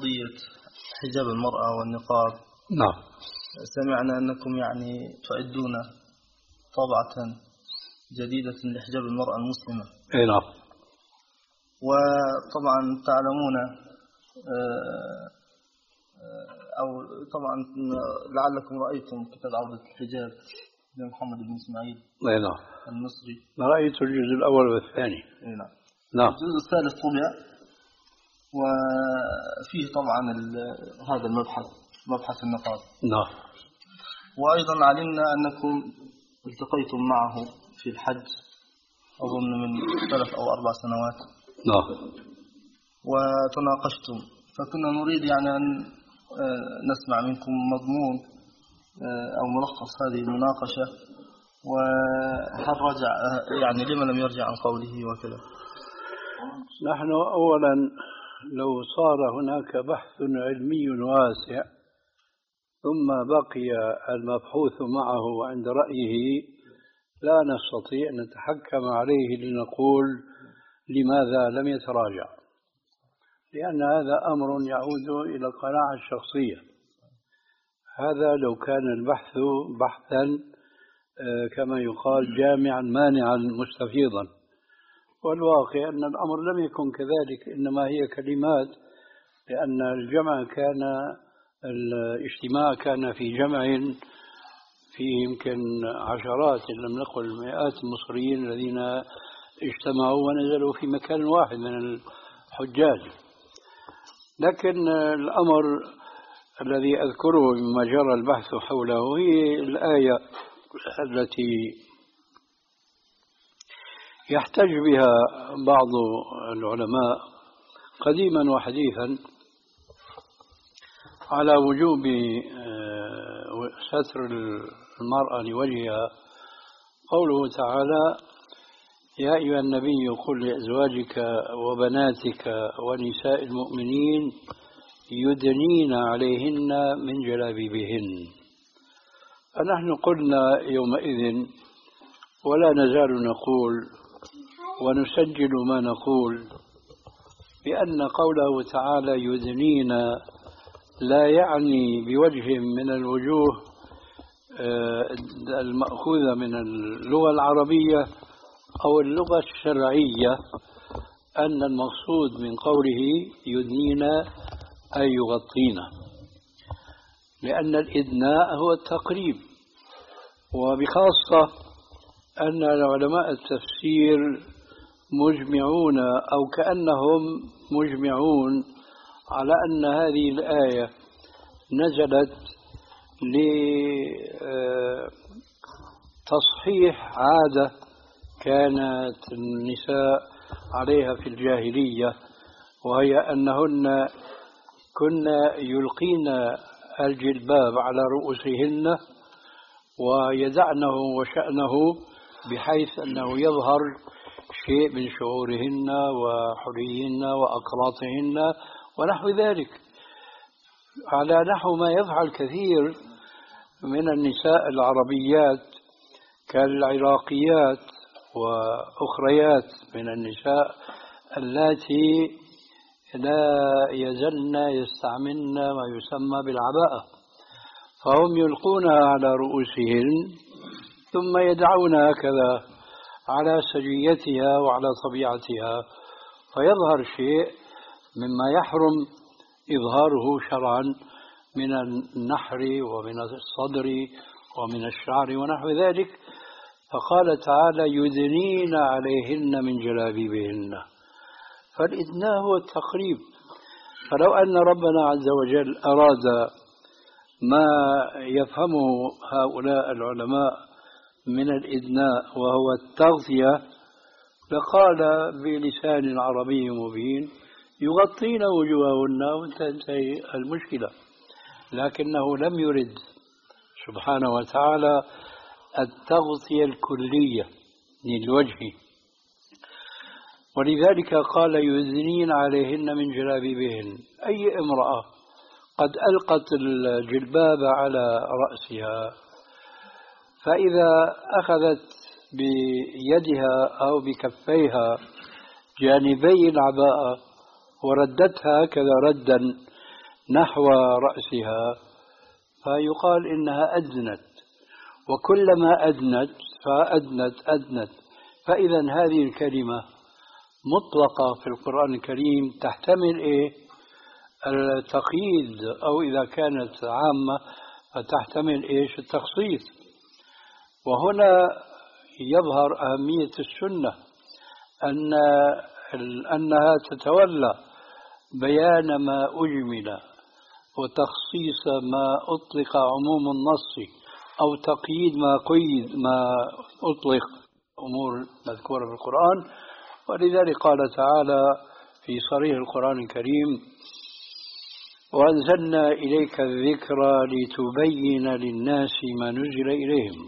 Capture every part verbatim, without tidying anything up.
قضية حجاب المرأة والنقاب. نعم. سمعنا أنكم يعني تعدون طبعة جديدة لحجاب المرأة المسلمة. اي نعم. وطبعا تعلمون أو طبعا لعلكم رأيتم كتاب عودة الحجاب لمحمد بن إسماعيل. اي نعم. المصري. رأيت الجزء الأول والثاني. اي نعم. نعم. الجزء الثالث طبع وفيه طبعا هذا المبحث مبحث النقاب. نعم. وأيضا علمنا أنكم التقيتم معه في الحج أظن من ثلاث أو أربع سنوات. نعم. وتناقشتم، فكنا نريد يعني أن نسمع منكم مضمون أو ملخص هذه المناقشة، وهل رجع يعني لما لم يرجع عن قوله وكذا. نحن أولا لو صار هناك بحث علمي واسع ثم بقي المبحوث معه عند رأيه لا نستطيع أن نتحكم عليه لنقول لماذا لم يتراجع، لأن هذا أمر يعود إلى القناعة الشخصية. هذا لو كان البحث بحثا كما يقال جامعا مانعا مستفيضا، والواقع أن الأمر لم يكن كذلك، إنما هي كلمات، لأن الجمع كان الاجتماع كان في جمع فيه يمكن عشرات إن لم نقل مئات المصريين الذين اجتمعوا ونزلوا في مكان واحد من الحجاج. لكن الأمر الذي أذكره مما جرى البحث حوله هي الآية التي يحتج بها بعض العلماء قديما وحديثا على وجوب ستر المرأة لوجهها. قوله تعالى: يا أيها النبي قل لأزواجك وبناتك ونساء المؤمنين يدنين عليهن من جلابيبهن. فنحن قلنا يومئذ ولا نزال نقول ونسجل ما نقول بأن قوله تعالى يدنين لا يعني بوجه من الوجوه المأخوذة من اللغة العربية أو اللغة الشرعية أن المقصود من قوله يدنين أي يغطين، لأن الإدناء هو التقريب. وبخاصة أن العلماء التفسير مجمعون أو كأنهم مجمعون على أن هذه الآية نزلت لتصحيح عادة كانت النساء عليها في الجاهلية، وهي أنهن كن يلقين الجلباب على رؤوسهن ويدعنه وشأنه بحيث أنه يظهر شيء من شعورهن وحليهن وأقراطهن ونحو ذلك، على نحو ما يفعل كثير من النساء العربيات كالعراقيات وأخريات من النساء اللاتي لا يزلن يستعملن ما يسمى بالعباءة، فهم يلقونها على رؤوسهن ثم يدعون هكذا على سجيتها وعلى طبيعتها، فيظهر شيء مما يحرم إظهاره شرعا من النحر ومن الصدر ومن الشعر ونحو ذلك. فقال تعالى يدنين عليهن من جلابيبهن، فالإدناء هو التقريب. فلو أن ربنا عز وجل أراد ما يفهمه هؤلاء العلماء من الإدناء وهو التغطية لقال بلسان عربي مبين يغطين وجوههن وتنتهي المشكلة، لكنه لم يرد سبحانه وتعالى التغطية الكلية للوجه، ولذلك قال يدنين عليهن من جلابيبهن. أي امرأة قد ألقت الجلباب على رأسها فإذا أخذت بيدها أو بكفيها جانبي العباءة وردتها هكذا ردا نحو رأسها فيقال إنها أدنت، وكلما أدنت فأدنت أدنت. فإذا هذه الكلمة مطلقة في القرآن الكريم تحتمل إيه؟ التقييد، أو إذا كانت عامة فتحتمل إيش؟ التخصيص. وهنا يظهر أهمية السنة، أن أنها تتولى بيان ما أجمل وتخصيص ما أطلق عموم النص، أو تقييد ما قيد ما أطلق أمور مذكورة في القرآن. ولذلك قال تعالى في صريح القرآن الكريم: وأنزلنا إليك الذكر لتبين للناس ما نزل إليهم.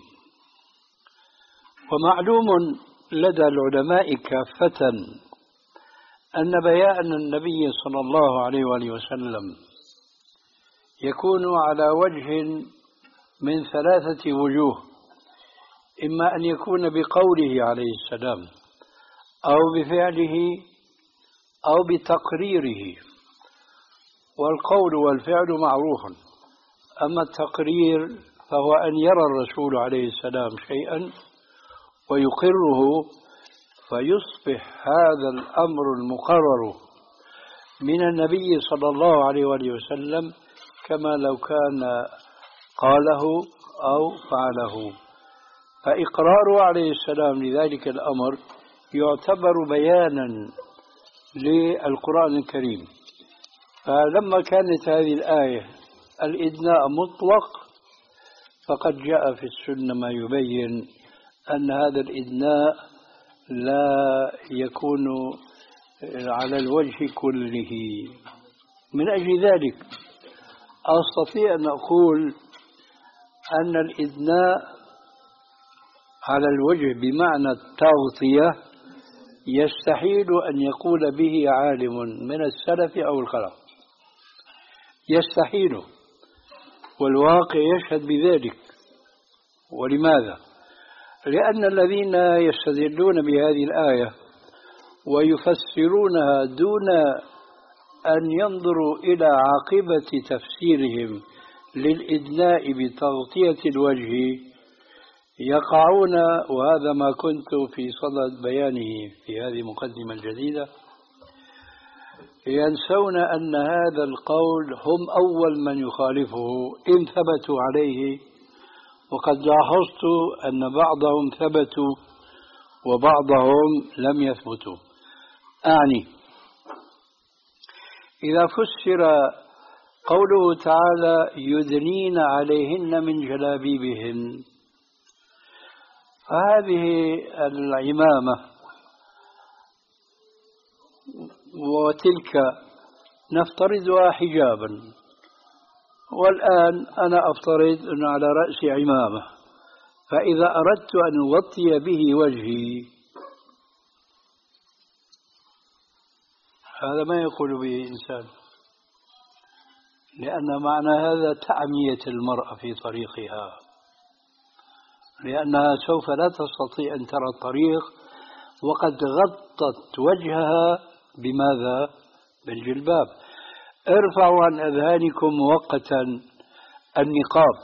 ومعلوم لدى العلماء كافة أن بيان النبي صلى الله عليه وآله وسلم يكون على وجه من ثلاثة وجوه: إما أن يكون بقوله عليه السلام، أو بفعله، أو بتقريره. والقول والفعل معروف، أما التقرير فهو أن يرى الرسول عليه السلام شيئا ويقره، فيصبح هذا الأمر المقرر من النبي صلى الله عليه وآله وسلم كما لو كان قاله أو فعله. فإقراره عليه السلام لذلك الأمر يعتبر بيانا للقرآن الكريم. فلما كانت هذه الآية الإدناء مطلق، فقد جاء في السنة ما يبين أن هذا الإدناء لا يكون على الوجه كله. من أجل ذلك أستطيع أن أقول أن الإدناء على الوجه بمعنى التغطية يستحيل أن يقول به عالم من السلف أو الخلف، يستحيل، والواقع يشهد بذلك. ولماذا؟ لأن الذين يستدلون بهذه الآية ويفسرونها دون أن ينظروا إلى عاقبة تفسيرهم للإدناء بتغطية الوجه يقعون، وهذا ما كنت في صدد بيانه في هذه المقدمة الجديدة، ينسون أن هذا القول هم أول من يخالفه إن ثبتوا عليه. وقد لاحظت أن بعضهم ثبتوا وبعضهم لم يثبتوا. أعني إذا فسر قوله تعالى يدنين عليهن من جلابيبهن، فهذه العمامة وتلك نفترضها حجابا، والآن أنا أفترض أن على رأسي عمامة، فإذا أردت أن أغطي به وجهي هذا ما يقول به إنسان، لأن معنى هذا تعمية المرأة في طريقها، لأنها سوف لا تستطيع أن ترى الطريق وقد غطت وجهها بماذا؟ بالجلباب. ارفعوا عن أذهانكم مؤقتا النقاب،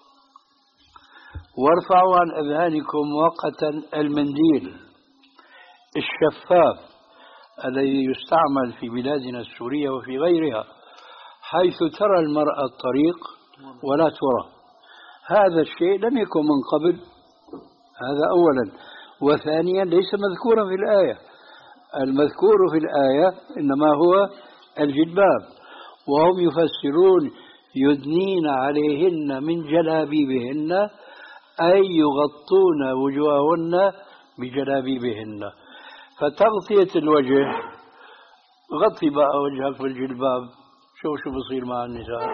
وارفعوا عن أذهانكم مؤقتا المنديل الشفاف الذي يستعمل في بلادنا السورية وفي غيرها، حيث ترى المرأة الطريق ولا ترى. هذا الشيء لم يكن من قبل، هذا أولا. وثانيا ليس مذكورا في الآية، المذكور في الآية إنما هو الجلباب، وهم يفسرون يدنين عليهن من جلابيبهن أي يغطون وجوههن بجلابيبهن. فتغطية الوجه، غطي بقى وجهك بالجلباب، شوف شو بصير مع النساء.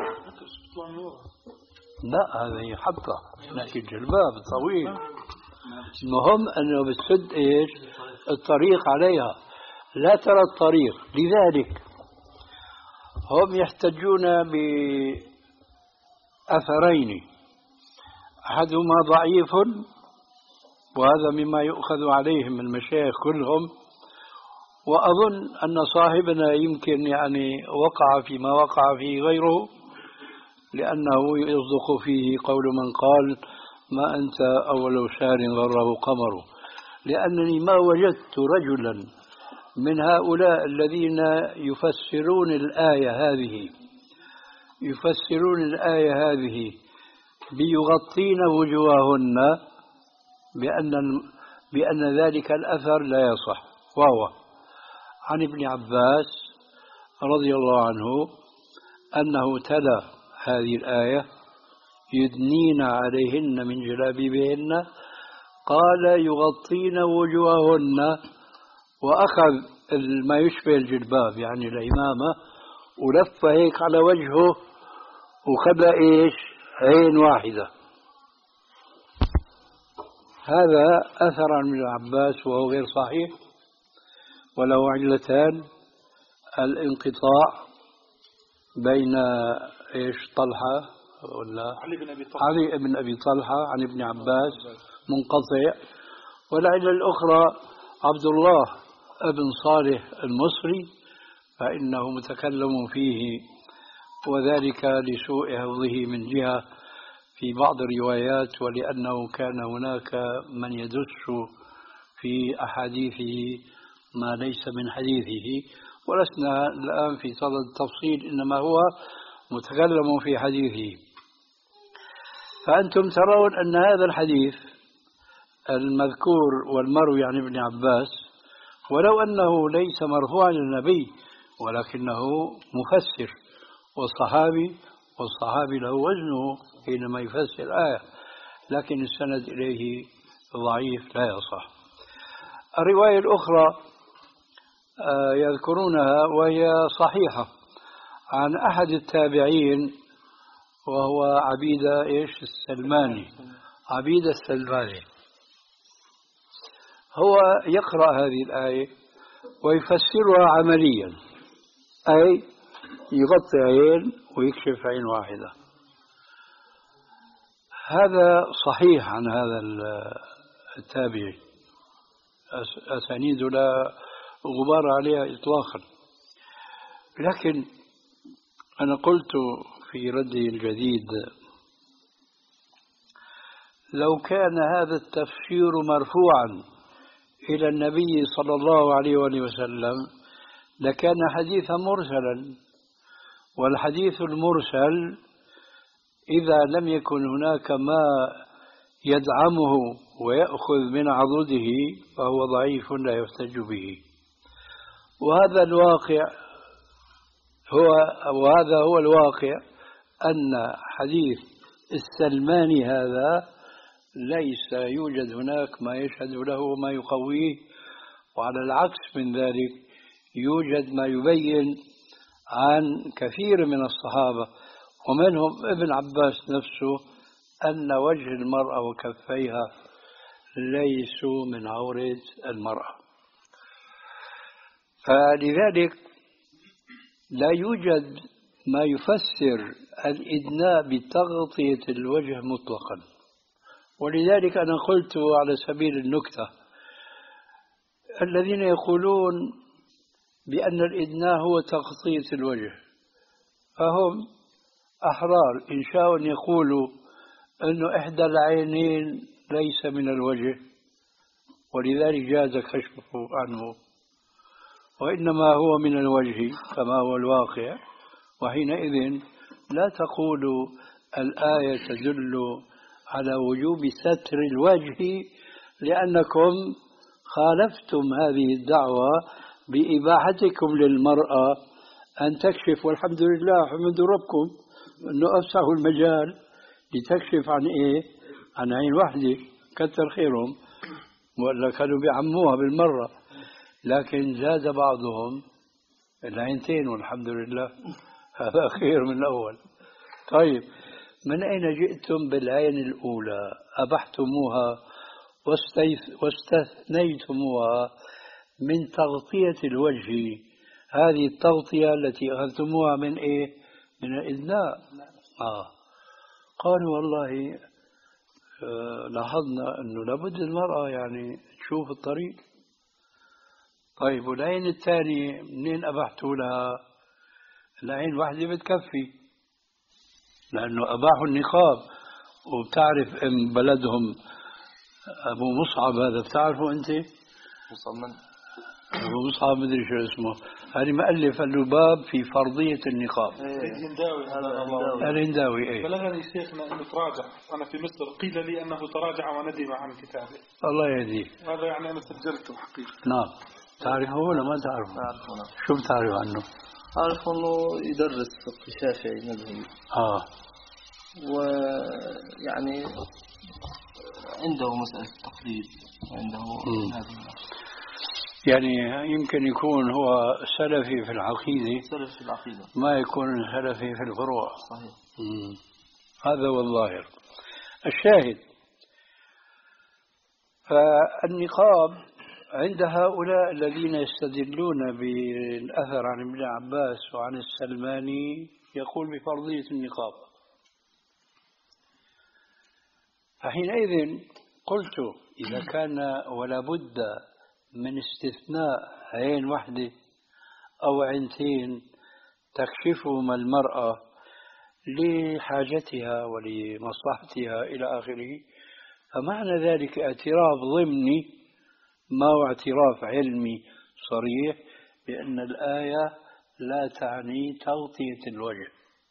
لا هذا يحطه، نحكي الجلباب طويل. المهم أنه بتسد إيش؟ الطريق عليها، لا ترى الطريق. لذلك هم يحتجون بأثرين، أحدهما ضعيف وهذا مما يؤخذ عليهم المشايخ كلهم، وأظن أن صاحبنا يمكن يعني وقع فيما وقع فيه غيره، لأنه يصدق فيه قول من قال ما أنت أول شهر غره قمر. لأنني ما وجدت رجلا من هؤلاء الذين يفسرون الآية هذه يفسرون الآية هذه بيغطين وجوههن بأن بأن ذلك الأثر لا يصح، وهو عن ابن عباس رضي الله عنه أنه تلا هذه الآية يدنين عليهن من جلابيبهن، قال يغطين وجوههن، وأخذ ما يشبه الجلباب يعني العمامة ولف هيك على وجهه وخلى إيش عين واحدة. هذا أثر عن ابن عباس وهو غير صحيح، وله علتان: الانقطاع بين إيش طلحة ولا علي بن أبي طلحة علي بن أبي طلحة عن ابن عباس منقطع، والعلة الأخرى عبد الله بن صالح المصري فإنه متكلم فيه، وذلك لسوء حفظه من جهة في بعض الروايات، ولأنه كان هناك من يدس في أحاديثه ما ليس من حديثه، ولسنا الآن في صدد التفصيل، إنما هو متكلم في حديثه. فأنتم ترون أن هذا الحديث المذكور والمروي عن ابن عباس ولو أنه ليس مرفوعا للنبي ولكنه مفسر والصحابي والصحابي له وزنه حينما يفسر الآية، لكن السند إليه ضعيف لا يصح. الرواية الأخرى يذكرونها وهي صحيحة عن أحد التابعين وهو عبيدة إيش السلماني عبيدة السلماني، هو يقرأ هذه الآية ويفسرها عمليا، أي يغطي عين ويكشف عين واحدة. هذا صحيح عن هذا التابعي، أسانيد لا غبار عليها إطلاقا. لكن أنا قلت في ردي الجديد لو كان هذا التفسير مرفوعا إلى النبي صلى الله عليه وسلم لكان حديثا مرسلا، والحديث المرسل إذا لم يكن هناك ما يدعمه ويأخذ من عضده فهو ضعيف لا يحتج به. وهذا الواقع هو وهذا هو الواقع أن حديث السلماني هذا ليس يوجد هناك ما يشهد له وما يقويه، وعلى العكس من ذلك يوجد ما يبين عن كثير من الصحابة ومنهم ابن عباس نفسه أن وجه المرأة وكفيها ليسوا من عورة المرأة. فلذلك لا يوجد ما يفسر الإدناء بتغطية الوجه مطلقا. ولذلك أنا قلت على سبيل النكتة الذين يقولون بأن الإدناء هو تغطية الوجه فهم أحرار إن شاءوا أن يقولوا أن إحدى العينين ليس من الوجه ولذلك جاز كشفه عنه، وإنما هو من الوجه كما هو الواقع، وحينئذ لا تقولوا الآية تدل على وجوب ستر الوجه لأنكم خالفتم هذه الدعوة بإباحتكم للمرأة أن تكشف، والحمد لله حمد ربكم أنه أفسحوا المجال لتكشف عن إيه؟ عن عين واحدة، كتر خيرهم، ولا كانوا بيعموها بالمرة، لكن زاد بعضهم العينتين والحمد لله، هذا خير من الأول. طيب من أين جئتم بالعين الأولى أبحتموها واستثنيتموها من تغطية الوجه؟ هذه التغطية التي أخذتموها من إيه؟ من الإدناء. آه. قالوا والله آه لاحظنا أنه لابد المرأة يعني تشوف الطريق. طيب والعين الثانية منين أبحتوا لها؟ العين واحدة بتكفي، لأنه أباحوا النقاب. وبتعرف إن بلدهم أبو مصعب هذا بتعرفه أنت؟ مصمم أبو مصعب مدري شو اسمه، هذه مؤلف اللباب في فرضية النقاب. الهنداوي هذا الهنداوي. إيه بلغني شيخنا أنه تراجع، أنا في مصر قيل لي أنه تراجع وندم عن كتابه. الله يهديه. هذا يعني أنا سجلته حقيقة. نعم. تعرفه ولا ما تعرفه؟ أعرفه. شو بتعرف عنه؟ أعرف أنه يدرس فقه شافعي مذهبي. آه. ويعني عنده مسألة التقليد، عنده هذه. يعني يمكن يكون هو سلفي في العقيدة، سلفي في العقيدة، ما يكون سلفي في الفروع. صحيح. مم. هذا هو الظاهر. الشاهد، فالنقاب عند هؤلاء الذين يستدلون بالأثر عن ابن عباس وعن السلماني يقول بفرضية النقاب. فحينئذ قلت إذا كان ولا بد من استثناء عين واحدة أو عينتين تكشفهما المرأة لحاجتها ولمصلحتها إلى آخره، فمعنى ذلك اعتراف ضمني ما هو اعتراف علمي صريح بأن الآية لا تعني تغطية الوجه،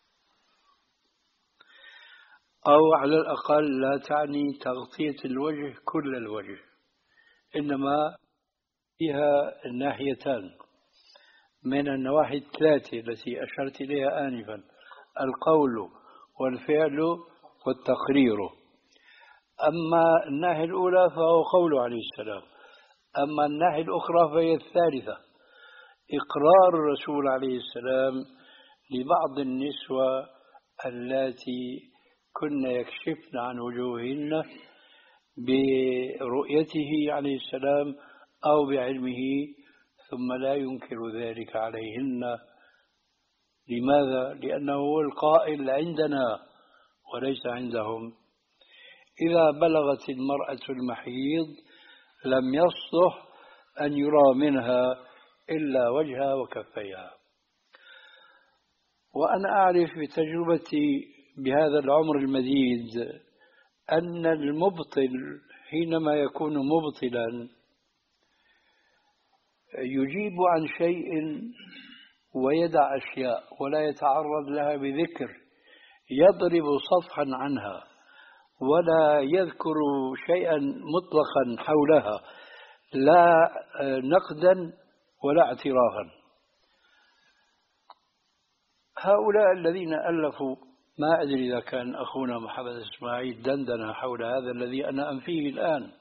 أو على الأقل لا تعني تغطية الوجه كل الوجه، إنما فيها الناحيتان من النواحي الثلاثة التي أشرت إليها آنفا: القول والفعل والتقرير. أما الناحية الأولى فهو قوله عليه السلام، أما الناحية الأخرى فهي الثالثة: إقرار الرسول عليه السلام لبعض النسوة اللاتي كن يكشفن عن وجوههن برؤيته عليه السلام أو بعلمه، ثم لا ينكر ذلك عليهن. لماذا؟ لأنه هو القائل عندنا وليس عندهم. إذا بلغت المرأة المحيض لم يصلح أن يرى منها إلا وجهها وكفيها. وأنا أعرف بتجربتي بهذا العمر المديد أن المبطل حينما يكون مبطلا يجيب عن شيء ويدع أشياء ولا يتعرض لها بذكر، يضرب صفحا عنها ولا يذكر شيئا مطلقا حولها، لا نقدا ولا اعترافا. هؤلاء الذين ألفوا، ما أدري إذا كان أخونا محمد إسماعيل دندن حول هذا الذي أنا أنفيه الآن،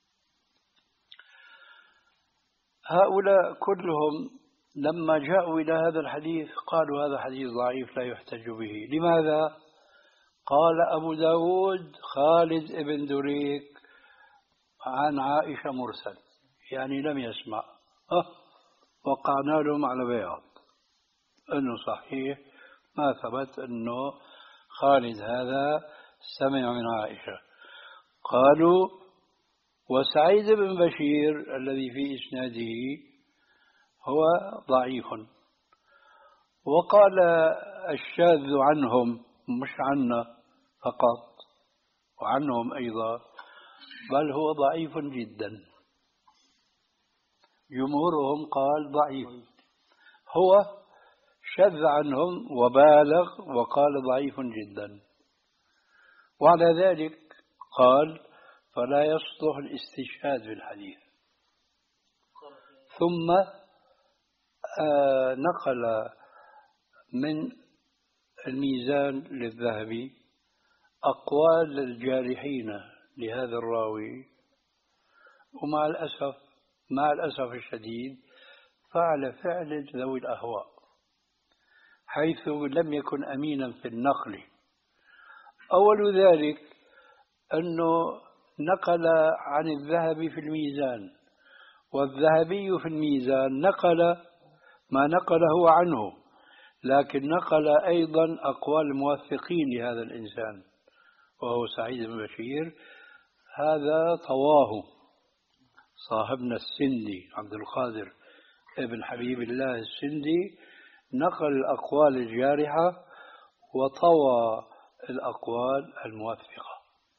هؤلاء كلهم لما جاءوا إلى هذا الحديث قالوا هذا حديث ضعيف لا يحتج به. لماذا؟ قال أبو داود خالد ابن دريك عن عائشة مرسل، يعني لم يسمع. أه وقعنا لهم على بياض أنه صحيح ما ثبت أنه خالد هذا سمع من عائشة. قالوا وسعيد بن بشير الذي في إسناده هو ضعيف. وقال الشاذ عنهم، مش عنا فقط وعنهم أيضا، بل هو ضعيف جدا. جمهورهم قال ضعيف، هو شذ عنهم وبالغ وقال ضعيف جدا. وعلى ذلك قال فلا يصلح الاستشهاد بالحديث. ثم آه نقل من الميزان للذهبي أقوال الجارحين لهذا الراوي، ومع الأسف مع الأسف الشديد فعل فعل ذوي الأهواء، حيث لم يكن أمينا في النقل. أول ذلك أنه نقل عن الذهبي في الميزان، والذهبي في الميزان نقل ما نقله عنه، لكن نقل أيضا أقوال الموثقين لهذا الإنسان وهو سعيد بن بشير. هذا طواه صاحبنا السندي عبد القادر ابن حبيب الله السندي نقل الأقوال الجارحة وطوى الأقوال الموثقة،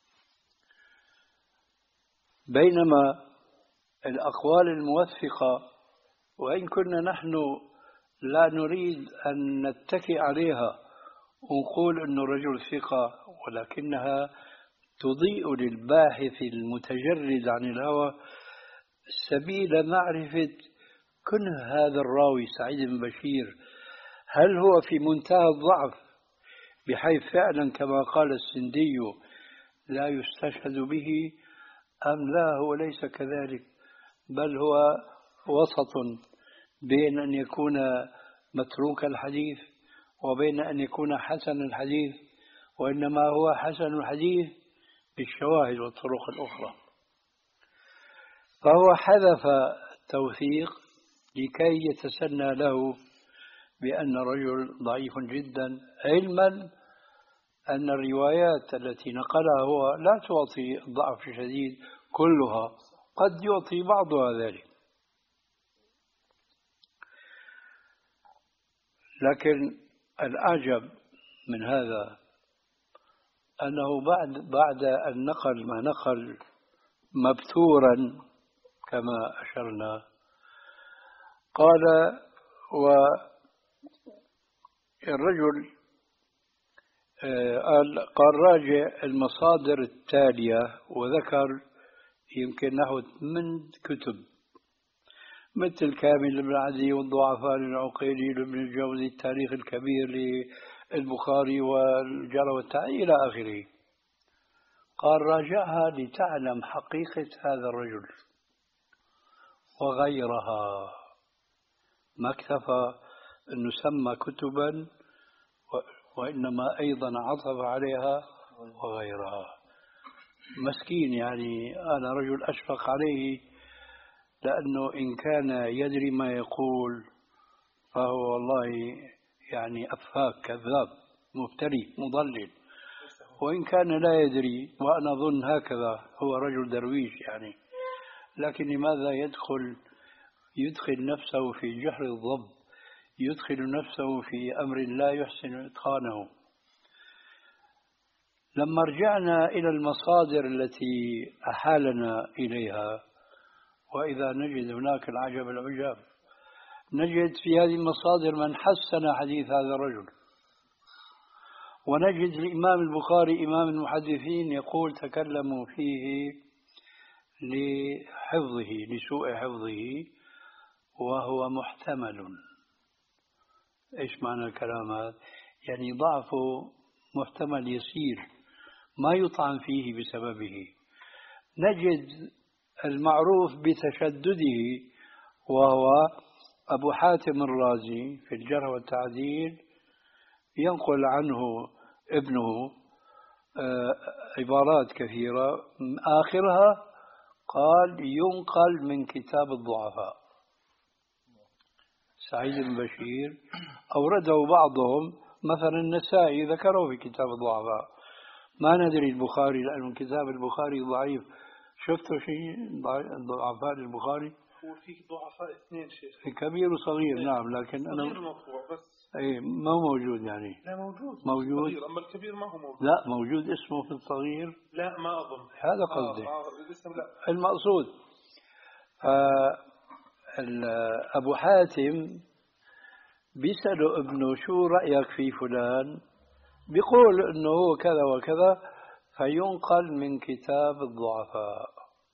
بينما الأقوال الموثقة وإن كنا نحن لا نريد أن نتكئ عليها ونقول أنه رجل ثقة، ولكنها تضيء للباحث المتجرد عن الهوى سبيل معرفة كنه هذا الراوي سعيد بن بشير، هل هو في منتهى الضعف بحيث فعلا كما قال السندي لا يستشهد به، أم لا هو ليس كذلك، بل هو وسط بين أن يكون متروك الحديث وبين أن يكون حسن الحديث، وإنما هو حسن الحديث بالشواهد والطرق الأخرى. فهو حذف التوثيق لكي يتسنى له بأن رجل ضعيف جدا، علما أن الروايات التي نقلها هو لا تعطي ضعف شديد كلها، قد يعطي بعضها ذلك. لكن الأعجب من هذا أنه بعد بعد أن نقل ما نقل مبتورا كما أشرنا، قال والرجل قال قال راجع المصادر التالية، وذكر يمكن نحو من كتب مثل كامل بن عدي والضعفاء للعقيلي لابن الجوزي، التاريخ الكبير للبخاري والجرى والتعديل إلى آخره. قال راجعها لتعلم حقيقة هذا الرجل وغيرها، ما اكتفى أنه سمى كتبا وإنما أيضا عطف عليها وغيرها. مسكين يعني، أنا رجل أشفق عليه، لأنه إن كان يدري ما يقول فهو والله يعني أفاك كذاب مفتري مضلل، وإن كان لا يدري وأنا أظن هكذا هو رجل درويش يعني، لكن لماذا يدخل يدخل نفسه في جحر الضب، يدخل نفسه في أمر لا يحسن إتقانه. لما رجعنا إلى المصادر التي أحالنا إليها، وإذا نجد هناك العجب العجاب، نجد في هذه المصادر من حسن حديث هذا الرجل، ونجد الإمام البخاري إمام المحدثين يقول تكلموا فيه لحفظه لسوء حفظه وهو محتمل. إيش معنى الكلام هذا؟ يعني ضعفه محتمل يسير ما يطعن فيه بسببه. نجد المعروف بتشدده وهو أبو حاتم الرازي في الجرح والتعديل، ينقل عنه ابنه عبارات كثيرة، آخرها قال ينقل من كتاب الضعفاء. سعيد بن بشير أورده بعضهم، مثلا النسائي ذكره في كتاب الضعفاء، ما ندري البخاري لأن كتاب البخاري ضعيف. شفتوا شيء ضعفاء البخاري؟ هو في ضعفاء اثنين شيخ، كبير وصغير. نعم، لكن أنا صغير مرفوع بس أي ما هو موجود يعني. لا موجود موجود الصغير، أما الكبير ما هو موجود. لا موجود اسمه في الصغير، لا ما أظن هذا قصدي. آه آه لا. المقصود أبو حاتم بيسأله ابنه شو رأيك في فلان، بيقول إنه هو كذا وكذا، فينقل من كتاب الضعفاء.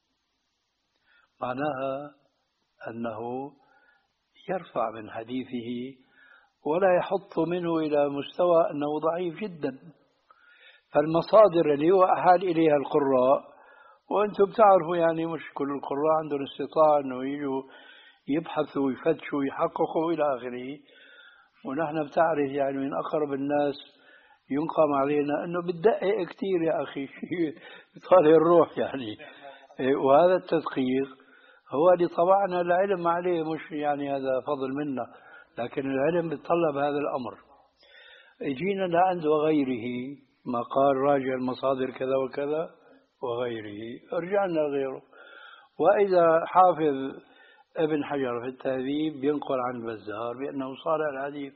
معناها أنه يرفع من حديثه ولا يحط منه إلى مستوى أنه ضعيف جدا. فالمصادر اللي هو أحال إليها القراء، وأنتم بتعرفوا يعني مش كل القراء عندهم استطاعة أنه يجوا يبحثوا ويفتشوا ويحققوا إلى آخره، ونحن بتعرف يعني من أقرب الناس ينقم علينا أنه بتدقق كتير يا أخي يطالع الروح يعني. وهذا التدقيق هو اللي طبعنا العلم عليه، مش يعني هذا فضل منا، لكن العلم بيتطلب هذا الأمر. جينا لعند وغيره ما قال راجع المصادر كذا وكذا وغيره، رجعنا لغيره. وإذا حافظ ابن حجر في التهذيب ينقل عن البزار بأنه صالح الحديث،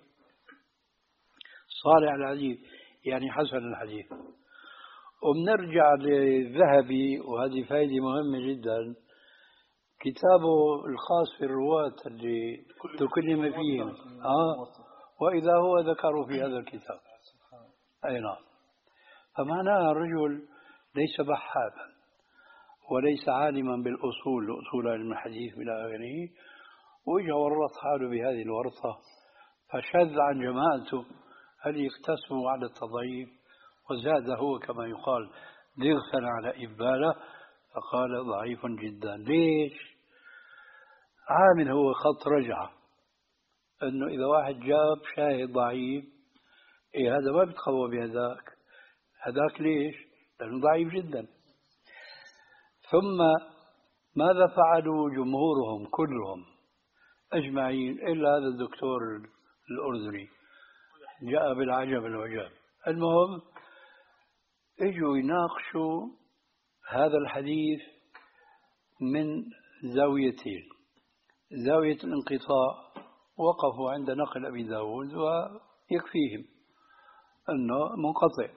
صالح الحديث يعني حسن الحديث. وبنرجع للذهبي، وهذه فائدة مهمة جدا، كتابه الخاص في الرواة اللي تكلم فيهم، آه وإذا هو ذكروا في هذا الكتاب. أي نعم. فمعناه الرجل ليس بحاثا وليس عالما بالأصول، أصول علم الحديث إلى آخره، وإجا ورط حاله بهذه الورطة فشذ عن جماعته، هل يقتسموا على التضعيف، وزاد هو كما يقال ضغثا على إبالة، فقال ضعيف جدا. ليش؟ عامل هو خط رجعة، أنه إذا واحد جاب شاهد ضعيف، إيه هذا ما بيتقوى بهذاك، هذاك ليش؟ لأنه ضعيف جدا. ثم ماذا فعلوا جمهورهم كلهم أجمعين إلا هذا الدكتور الأردني جاء بالعجب العجاب. المهم اجوا يناقشوا هذا الحديث من زاويتين. زاوية الانقطاع وقفوا عند نقل أبي داود ويكفيهم أنه منقطع،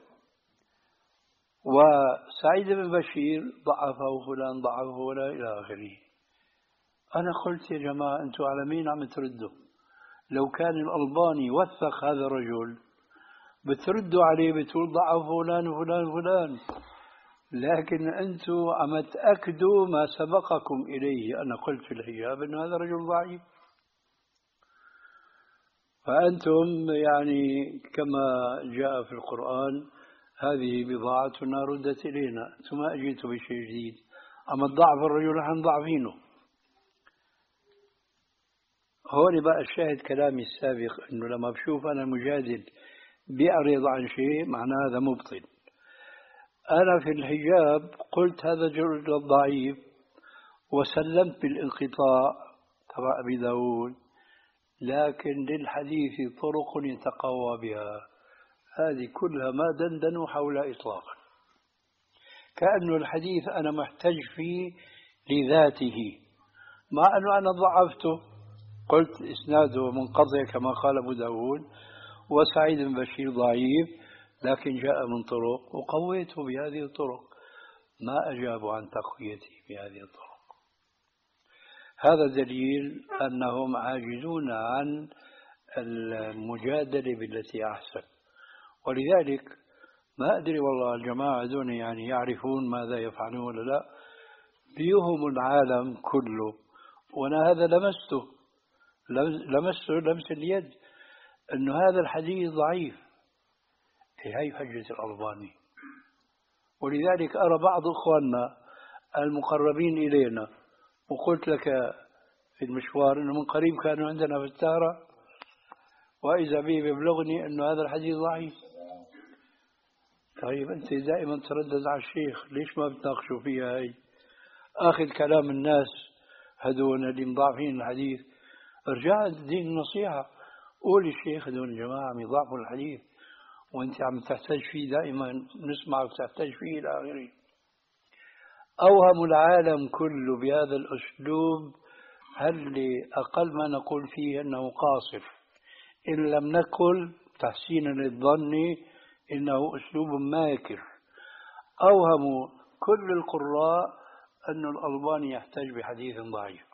وسعيد بن بشير ضعفه فلان ضعفه فلان إلى آخره. أنا قلت يا جماعة أنتم على مين عم تردوا؟ لو كان الألباني وثق هذا الرجل بتردوا عليه بتقول ضعف فلان وفلان وفلان، لكن أنتم عم تأكدوا ما سبقكم إليه. أنا قلت في الحجاب أن هذا رجل ضعيف، فأنتم يعني كما جاء في القرآن هذه بضاعتنا ردت إلينا، ثم أجيتوا بشيء جديد، أما الضعف الرجل نحن ضعفينه. هون بقى الشاهد كلامي السابق، أنه لما بشوف أنا مجادل بيعرض عن شيء معناه هذا مبطل. أنا في الحجاب قلت هذا الرجل ضعيف وسلمت بالانقطاع تبع أبي داود، لكن للحديث طرق يتقوى بها. هذه كلها ما دندنوا حول إطلاقا، كأنه الحديث أنا محتج فيه لذاته، مع أنه أنا ضعفته، قلت إسناده منقطع كما قال أبو داود، وسعيد بن بشير ضعيف لكن جاء من طرق وقويته بهذه الطرق، ما أجابوا عن تقويته بهذه الطرق. هذا دليل أنهم عاجزون عن المجادلة بالتي أحسن. ولذلك ما أدري والله الجماعة دون يعني يعرفون ماذا يفعلون ولا لا، بيهم العالم كله. وأنا هذا لمسته لمسته لمس اليد أنه هذا الحديث ضعيف. هي حجة الألباني. ولذلك أرى بعض إخواننا المقربين إلينا، وقلت لك في المشوار أنه من قريب كانوا عندنا في التارة، وإذا بي يبلغني أنه هذا الحديث ضعيف. طيب أنت دائما تردد على الشيخ، ليش ما بتناقشوا فيها؟ هاي آخذ كلام الناس هدول اللي مضاعفين الحديث، ارجع الدين النصيحة، قول الشيخ هدول الجماعة عم يضاعفوا الحديث وانت عم تحتاج فيه، دائما نسمع وتحتاج فيه إلى آخره. أوهم العالم كله بهذا الأسلوب، هل أقل ما نقول فيه أنه قاصر، إن لم نقل تحسينا للظن إنه أسلوب ماكر. أوهموا كل القراء أن الألباني يحتاج بحديث ضعيف،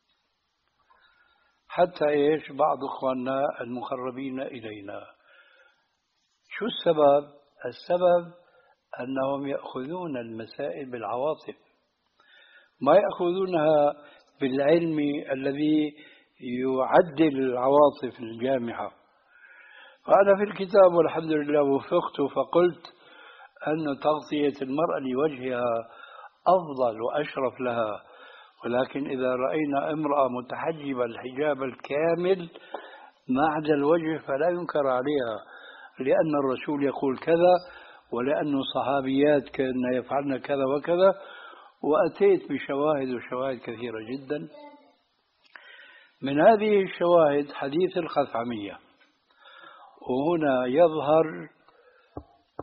حتى إيش بعض إخواننا المقربين إلينا. شو السبب؟ السبب أنهم يأخذون المسائل بالعواطف، ما يأخذونها بالعلم الذي يعدل العواطف الجامحة. فأنا في الكتاب والحمد لله وفقت، فقلت أن تغطية المرأة لوجهها أفضل وأشرف لها، ولكن إذا رأينا امرأة متحجبة الحجاب الكامل ما عدا الوجه فلا ينكر عليها، لأن الرسول يقول كذا، ولأن صحابيات كان يفعلن كذا وكذا. وأتيت بشواهد وشواهد كثيرة جدا. من هذه الشواهد حديث الخثعمية، وهنا يظهر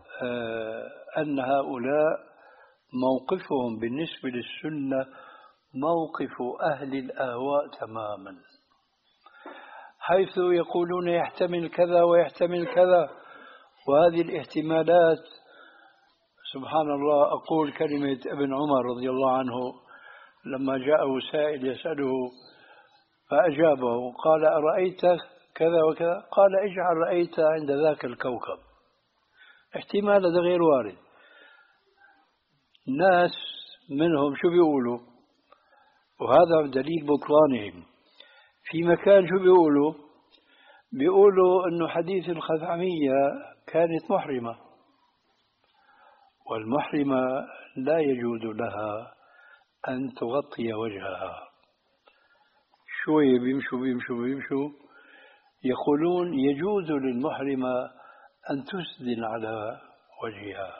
أن هؤلاء موقفهم بالنسبة للسنة موقف أهل الأهواء تماما، حيث يقولون يحتمل كذا ويحتمل كذا، وهذه الاحتمالات سبحان الله. أقول كلمة ابن عمر رضي الله عنه لما جاءه سائل يسأله فأجابه قال أرأيت كذا وكذا؟ قال اجعل رأيت عند ذاك الكوكب. احتمال هذا غير وارد. ناس منهم شو بيقولوا، وهذا دليل بطلانهم، في مكان شو بيقولوا؟ بيقولوا أنه حديث الخثعمية كانت محرمة، والمحرمة لا يجوز لها أن تغطي وجهها. شوية بيمشوا بيمشوا بيمشوا يقولون يجوز للمحرمة أن تسدل على وجهها.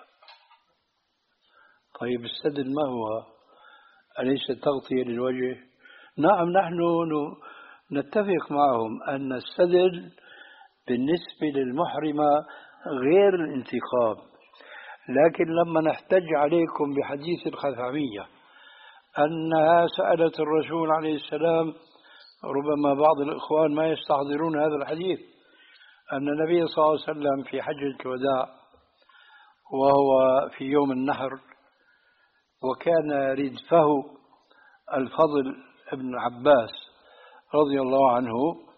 طيب السدل ما هو؟ أليس تغطية للوجه؟ نعم، نحن نتفق معهم أن السدل بالنسبة للمحرمة غير الانتقاب، لكن لما نحتج عليكم بحديث الخثعمية أنها سألت الرسول عليه السلام، ربما بعض الإخوان ما يستحضرون هذا الحديث، أن النبي صلى الله عليه وسلم في حجة الوداع وهو في يوم النحر، وكان ردفه الفضل ابن عباس رضي الله عنه،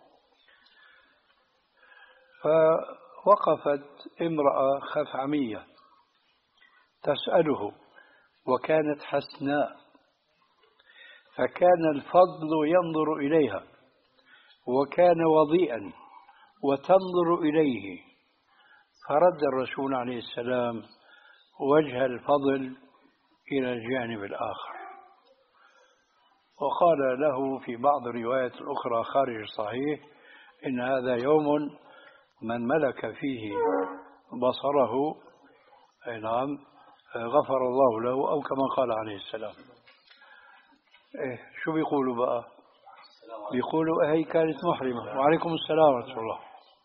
فوقفت امرأة خثعمية تسأله وكانت حسناء، فكان الفضل ينظر إليها وكان وضيئا وتنظر إليه، فرد الرسول عليه السلام وجه الفضل إلى الجانب الآخر، وقال له في بعض الروايات الأخرى خارج الصحيح إن هذا يوم من ملك فيه بصره نعم غفر الله له، أو كما قال عليه السلام. إيه شو بيقولوا بقى؟ بيقولوا هي كانت محرمة. وعليكم السلام ورحمة الله.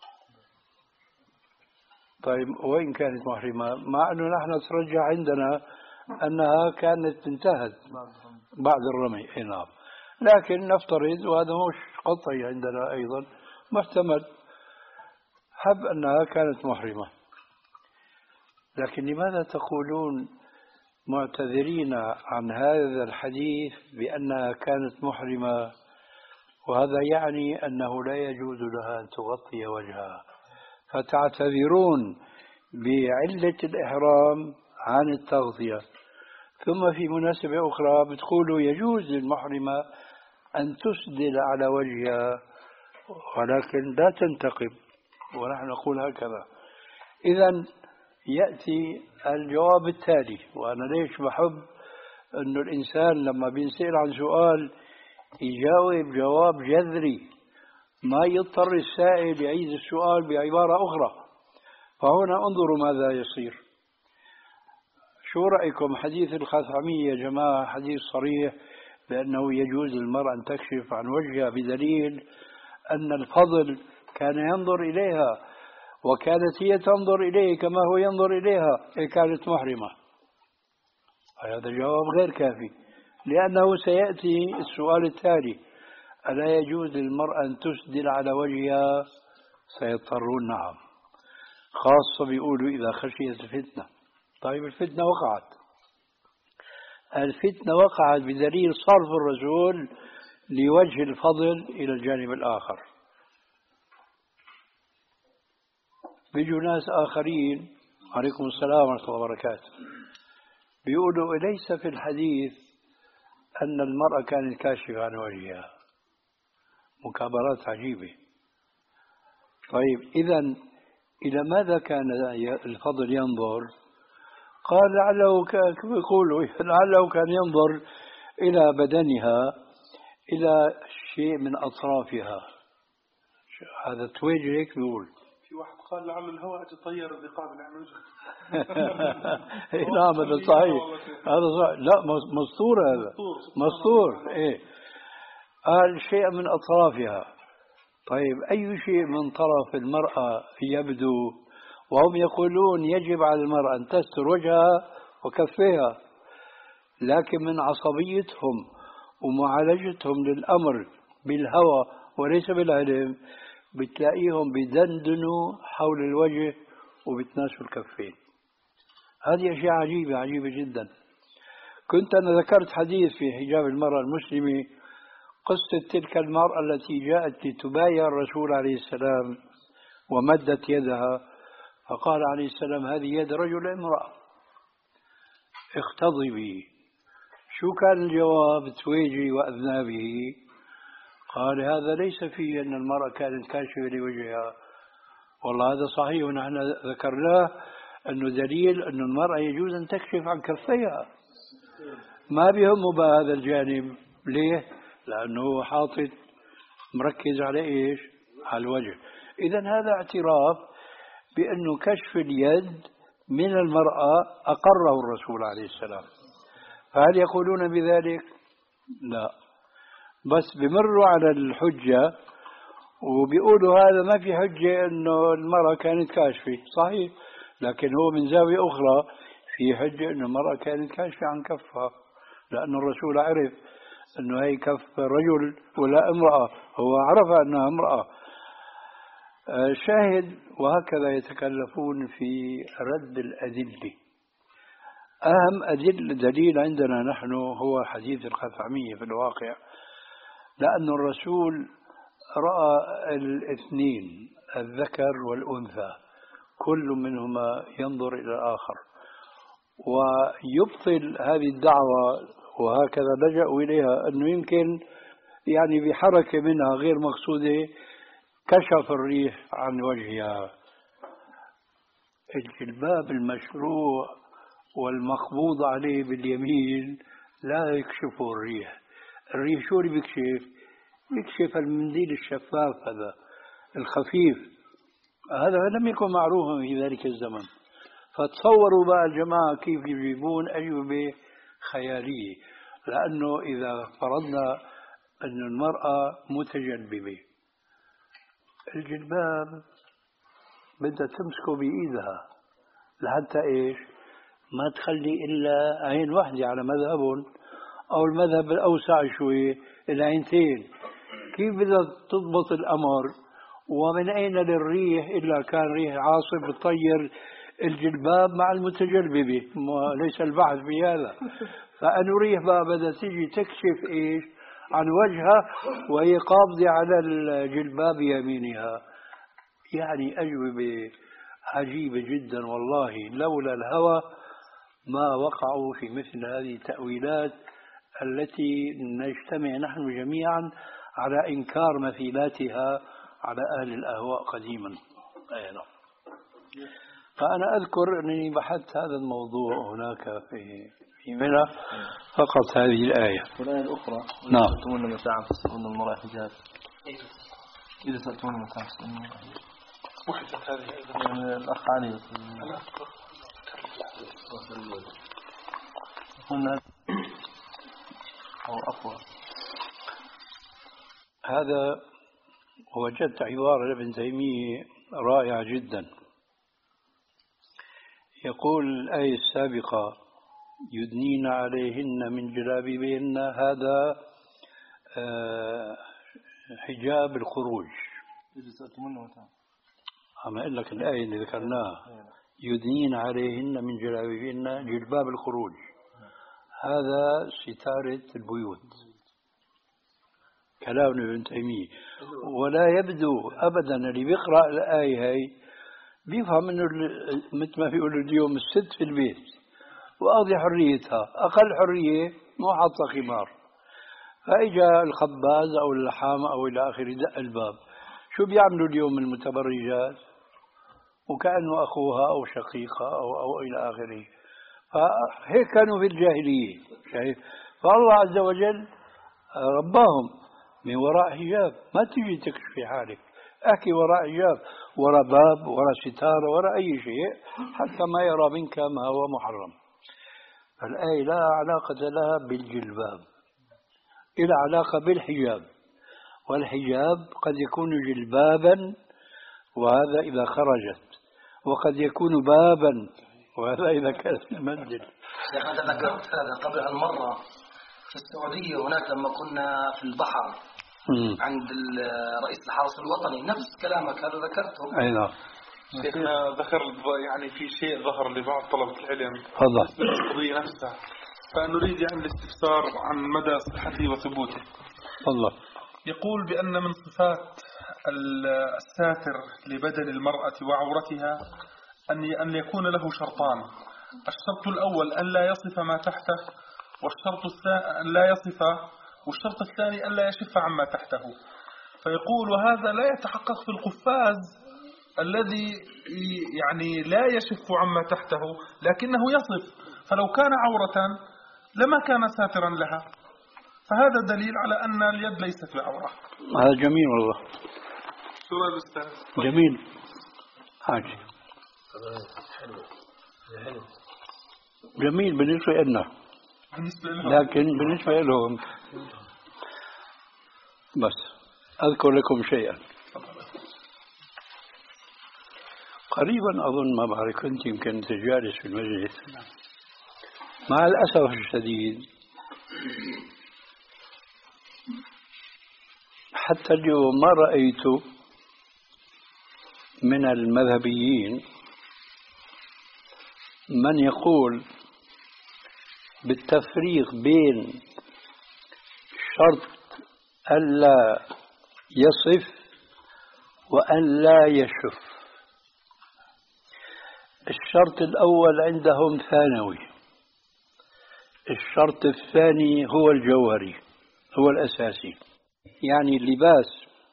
طيب وين كانت محرمة؟ مع أنه نحن ترجع عندنا أنها كانت انتهت بعد الرمي. إيه نعم، لكن نفترض، وهذا مش قطعي عندنا أيضا، محتمل حب أنها كانت محرمة. لكن لماذا تقولون معتذرين عن هذا الحديث بأنها كانت محرمة، وهذا يعني أنه لا يجوز لها أن تغطي وجهها، فتعتذرون بعلة الإحرام عن التغطية، ثم في مناسبة أخرى بتقولوا يجوز للمحرمة أن تسدل على وجهها ولكن لا تنتقب، ونحن نقول هكذا. إذن يأتي الجواب التالي، وأنا ليش بحب أنه الإنسان لما بينسأل عن سؤال يجاوب جواب جذري، ما يضطر السائل يعيد السؤال بعبارة أخرى. فهنا انظروا ماذا يصير. شو رأيكم حديث الخثعمية يا جماعة؟ حديث صريح بأنه يجوز للمرأة أن تكشف عن وجهها، بدليل أن الفضل كان ينظر إليها وكانت هي تنظر إليه كما هو ينظر إليها، كانت محرمة. هذا جواب غير كافي، لأنه سيأتي السؤال التالي: ألا يجوز للمرأة أن تسدل على وجهها؟ سيضطرون نعم، خاصة بيقولوا إذا خشيت الفتنة. طيب الفتنة وقعت، الفتنة وقعت بدليل صرف الرسول لوجه الفضل إلى الجانب الآخر. بيجوا ناس آخرين، عليكم السلام ورحمة الله وبركاته، بيقولوا ليس في الحديث أن المرأة كانت كاشفة عن وجهها. مكابرات عجيبة. طيب إذن إلى ماذا كان الفضل ينظر؟ قال لعله كان كما يقولوا لعله كان ينظر إلى بدنها، إلى شيء من أطرافها. هذا تويجه هيك بيقول. في واحد قال لعل الهواء تطير الرقاب العنوج. نعم هذا صحيح، هذا صحيح. لا مسطور، هذا مسطور. إيه قال شيء من أطرافها. طيب أي شيء من طرف المرأة يبدو؟ وهم يقولون يجب على المرأة أن تستر وجهها وكفيها، لكن من عصبيتهم ومعالجتهم للأمر بالهوى وليس بالعلم بتلاقيهم بدندنوا حول الوجه وبتناسوا الكفين. هذه أشياء عجيبة عجيبة جدا. كنت أنا ذكرت حديث في حجاب المرأة المسلمة، قصة تلك المرأة التي جاءت لتبايع الرسول عليه السلام ومدت يدها، فقال عليه السلام هذه يد رجل امرأة اختضبي. شو كان الجواب؟ تويجي وأذنابه. قال هذا ليس فيه أن المرأة كانت كاشفة لوجهها. والله هذا صحيح، ونحن ذكرناه أنه دليل أن المرأة يجوز أن تكشف عن كفيها، ما بهم بهذا الجانب. ليه؟ لأنه حاطط مركز على إيش؟ على الوجه. إذن هذا اعتراف بأنه كشف اليد من المرأة أقره الرسول عليه السلام. فهل يقولون بذلك؟ لا، بس بمروا على الحجة وبيقولوا هذا ما في حجة أنه المرأة كانت كاشفة. صحيح، لكن هو من زاوية أخرى في حجة أن المرأة كانت كاشفة عن كفها، لأن الرسول عرف أنه هي كف رجل ولا امرأة، هو عرف أنها امرأة. شاهد. وهكذا يتكلفون في رد الأدلة. أهم أدل دليل عندنا نحن هو حديث الخثعمية في الواقع، لأن الرسول رأى الاثنين الذكر والأنثى كل منهما ينظر إلى الآخر، ويبطل هذه الدعوة. وهكذا لجأوا إليها أنه يمكن يعني بحركة منها غير مقصودة كشف الريح عن وجهها. الجلباب المشروع والمقبوض عليه باليمين لا يكشف الريح. الريح شو اللي بيكشف؟ يكشف المنديل الشفاف هذا الخفيف، هذا لم يكن معروفا في ذلك الزمن. فتصوروا بقى الجماعة كيف يجيبون أجوبة خيالية، لأنه إذا فرضنا أن المرأة متجلببة، الجلباب بدها تمسكه بإيدها لحتى إيش؟ ما تخلي إلا عين واحدة على مذهبهم، أو المذهب الأوسع شوي العينتين. كيف بدها تضبط الأمر؟ ومن أين للريح إلا كان ريح عاصف بتطير الجلباب مع المتجلببة؟ ليس البحث في هذا. فأنه ريح بقى بدها تيجي تكشف إيش؟ عن وجهها وهي قابضة على الجلباب يمينها. يعني أجوبة عجيبة جدا والله، لولا الهوى ما وقعوا في مثل هذه التأويلات التي نجتمع نحن جميعا على إنكار مثيلاتها على أهل الأهواء قديما. أيضا فأنا أذكر أنني بحثت هذا الموضوع هناك في في منى فقط هذه الآية. والآية الأخرى نعم. سألتمون متاعا فاسألون المرأة حجاب. إذا سألتمون متاعا فاسألون المرأة حجاب. وحدت هذه أيضا يعني الأخ علي قلنا أو أقوى. هذا وجدت عبارة لابن تيمية رائعة جدا. يقول الآية السابقة يدنين عليهن من جلابيبهن، هذا حجاب الخروج. أما أقول لك الآية اللي ذكرناها يدنين عليهن من جلابيبهن جلباب الخروج، هذا ستارة البيوت. كلام ابن تيمية. ولا يبدو أبدا اللي بيقرأ الآية هاي بيفهم أنه مثل ما بيقولوا اليوم الست في البيت وأقضي حريتها، أقل حرية مو حاطة خمار، فإجا الخباز أو اللحام أو إلى آخره دق الباب. شو بيعملوا اليوم المتبرجات؟ وكأنه أخوها أو شقيقها أو, أو إلى آخره. فهيك كانوا في الجاهلية. شايف؟ فالله عز وجل رباهم من وراء حجاب. ما تجي تكشفي حالك، أحكي وراء حجاب، وراء باب، وراء ستارة، وراء أي شيء حتى ما يرى منك ما هو محرم. فالآية لا علاقة لها بالجلباب، إلى علاقة بالحجاب. والحجاب قد يكون جلبابا وهذا إذا خرجت، وقد يكون بابا وهذا إذا كانت في المنزل. أنا ذكرت هذا قبل أن مرة في السعودية هناك لما كنا في البحر مم. عند رئيس الحرس الوطني نفس كلامك هذا ذكرته. أي نعم. شيخنا ذكر يعني في شيء ظهر لبعض طلبة العلم تفضل. القضية نفسها، فنريد يعني الاستفسار عن مدى صحته وثبوته. تفضل. يقول بأن من صفات الساتر لبدن المرأة وعورتها أن أن يكون له شرطان: الشرط الأول أن لا يصف ما تحته، والشرط الثاني أن لا يصف والشرط الثاني أن لا يشف عما تحته. فيقول وهذا لا يتحقق في القفاز الذي يعني لا يشف عما تحته لكنه يصف، فلو كان عورة لما كان ساترا لها، فهذا دليل على أن اليد ليست بعورة. هذا جميل والله. شو الأستاذ؟ جميل. حاجة. جميل بالنسبة لنا، لكن بالنسبة لهم بس أذكر لكم شيئا. قريبا أظن ما بعرف كنت يمكن تجالس في المجلس، مع الأسف الشديد حتى اليوم ما رأيت من المذهبيين من يقول بالتفريق بين شرط ألا يصف وأن لا يشف. الشرط الأول عندهم ثانوي، الشرط الثاني هو الجوهري، هو الأساسي. يعني اللباس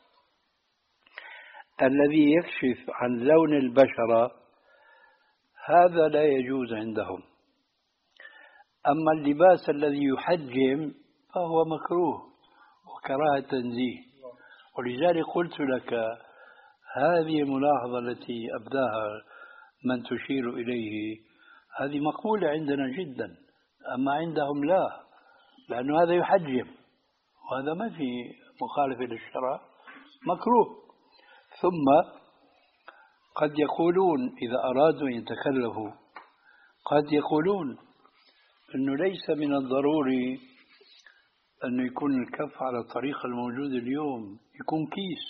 الذي يكشف عن لون البشرة هذا لا يجوز عندهم، أما اللباس الذي يحجم فهو مكروه وكراهة تنزيه. ولذلك قلت لك هذه الملاحظة التي أبداها من تشير إليه هذه مقبولة عندنا جدا، أما عندهم لا، لأنه هذا يحجم وهذا ما في مخالفة للشرع، مكروه. ثم قد يقولون إذا أرادوا أن يتكلفوا قد يقولون أنه ليس من الضروري أنه يكون الكف على الطريقة الموجودة اليوم، يكون كيس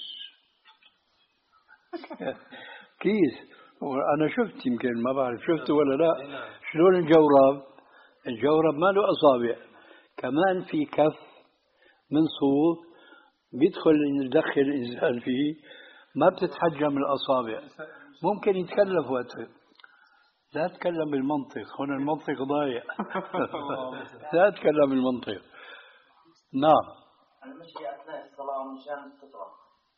كيس. وأنا شفت، يمكن ما بعرف شفته ولا لا، شلون الجورب الجورب ما له أصابع، كمان في كف من صوف بيدخل يدخل الإنسان فيه، ما بتتحجم الأصابع. ممكن يتكلف وقته. لا تكلم بالمنطق، هنا المنطق ضايع. لا تكلم بالمنطق. نعم. المشي أثناء الصلاة مشان السترة.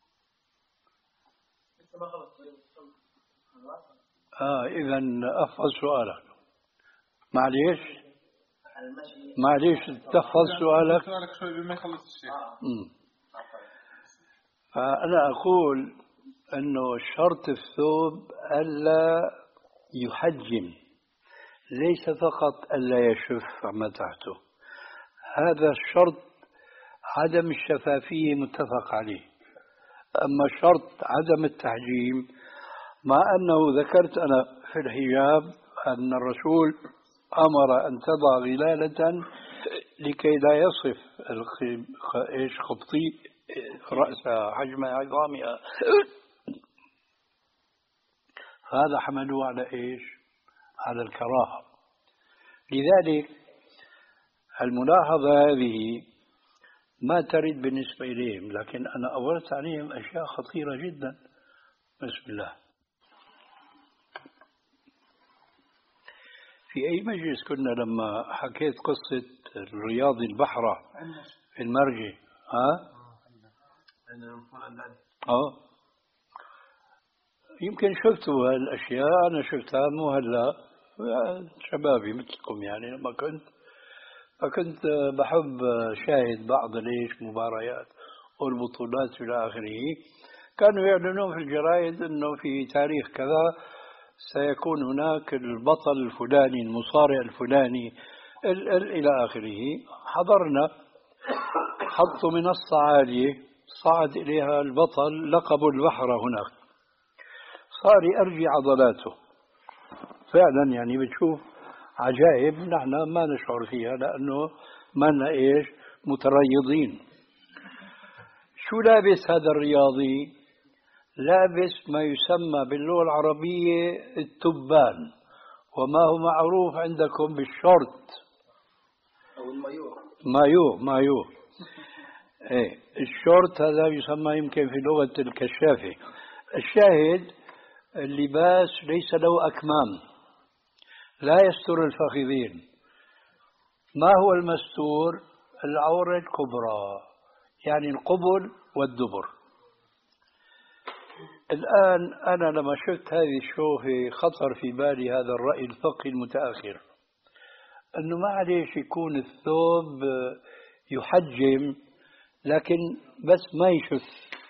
آه إذا أحفظ سؤالك. معليش معليش تحفظ سؤالك. سؤالك شوي بما يخلص الشيء. فأنا أقول أنه شرط الثوب ألا يحجم، ليس فقط ألا يشف عما تحته. هذا الشرط عدم الشفافية متفق عليه. أما شرط عدم التحجيم، مع أنه ذكرت أنا في الحجاب أن الرسول أمر أن تضع غلالة لكي لا يصف إيش خبطي رأسها حجم عظامها. هذا حملوه على إيش؟ على الكراهة. لذلك الملاحظة هذه ما ترد بالنسبة إليهم، لكن أنا أورت عليهم أشياء خطيرة جدا. بسم الله. في أي مجلس كنا لما حكيت قصة الرياضي البحرة في المرجي؟ ها؟ اه يمكن شفتوا هالاشياء، انا شفتها مو هلا، شبابي مثلكم يعني. لما كنت فكنت بحب شاهد بعض ليش مباريات والبطولات الى اخره، كانوا يعلنون في الجرائد انه في تاريخ كذا سيكون هناك البطل الفلاني المصارع الفلاني ال ال الى اخره. حضرنا، حطوا منصة عالية صعد إليها البطل لقب البحر هناك، صار يرجي عضلاته فعلا. يعني بتشوف عجائب نحن ما نشعر فيها لأنه من إيش متريضين. شو لابس هذا الرياضي؟ لابس ما يسمى باللغة العربية التبان، وما هو معروف عندكم بالشورت أو المايو. مايو مايو ايه الشورت هذا يسمى يمكن في لغة الكشافة. الشاهد اللباس ليس له أكمام، لا يستر الفخذين. ما هو المستور؟ العورة الكبرى، يعني القبل والدبر. الآن أنا لما شفت هذه الشوفة خطر في بالي هذا الرأي الفقهي المتأخر، أنه ما عليش يكون الثوب يحجم لكن بس ما يشف.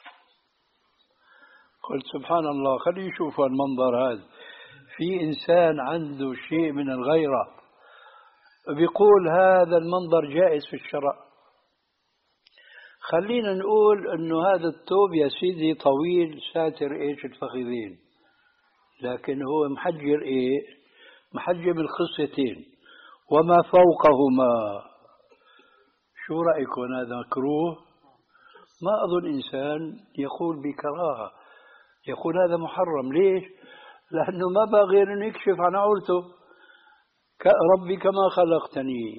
قلت سبحان الله، خليه يشوفوا المنظر هذا. في إنسان عنده شيء من الغيرة بيقول هذا المنظر جائز في الشرع. خلينا نقول انه هذا الثوب يا سيدي طويل ساتر ايش الفخذين، لكن هو محجر ايه؟ محجم الخصيتين وما فوقهما. شو رأيكم؟ هذا مكروه؟ ما أظن إنسان يقول بكراهة، يقول هذا محرم. ليش؟ لأنه ما بقى غير أن يكشف عن عورته. ربي كما خلقتني.